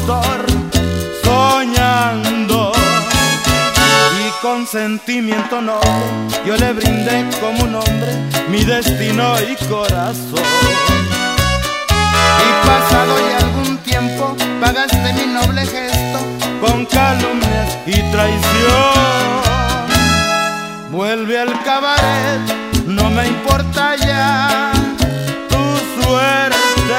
postor, soñando. Y con sentimiento noble yo le brindé como un hombre mi destino y corazón. Y pasado ya algún tiempo pagaste mi noble gesto con calumnias y traición. Vuelve al cabaret, no me importa ya tu suerte,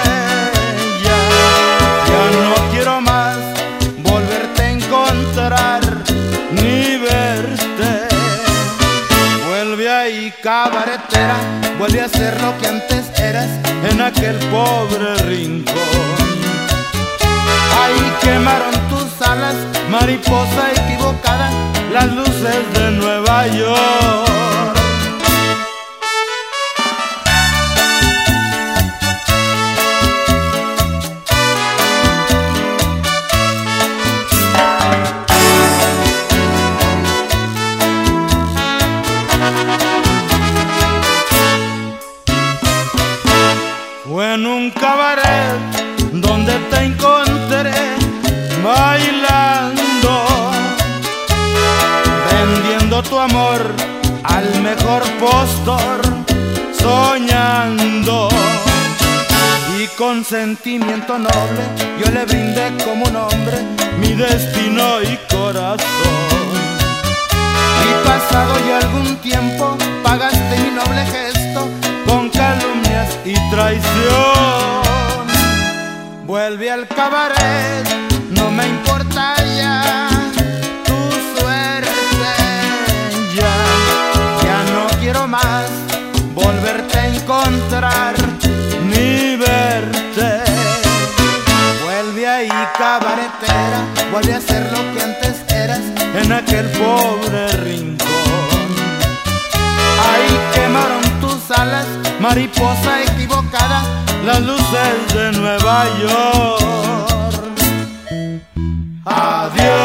ya no quiero más volverte a encontrar ni verte. Vuelve ahí, cabaretera, vuelve a ser lo que antes eras en aquel pobre rincón. Ahí quemaron tus alas, mariposa equivocada, las luces de Nueva York. Fue en un cabaret donde te encontré bailando, vendiendo tu amor al mejor postor, soñando. Y con sentimiento noble yo le brindé como un hombre mi destino y corazón. Y pasado ya algún tiempo pagaste mi noble gesto con calumnias y traición. Vuelve al cabaret, no me importa ya tu suerte, ya no quiero más volverte a encontrar ni verte. Vuelve ahí, cabaretera, vuelve a ser lo que antes eras en aquel pobre rincón. Ahí quemaron tus alas, mariposa equivocada, las luces de Nueva York. Adiós.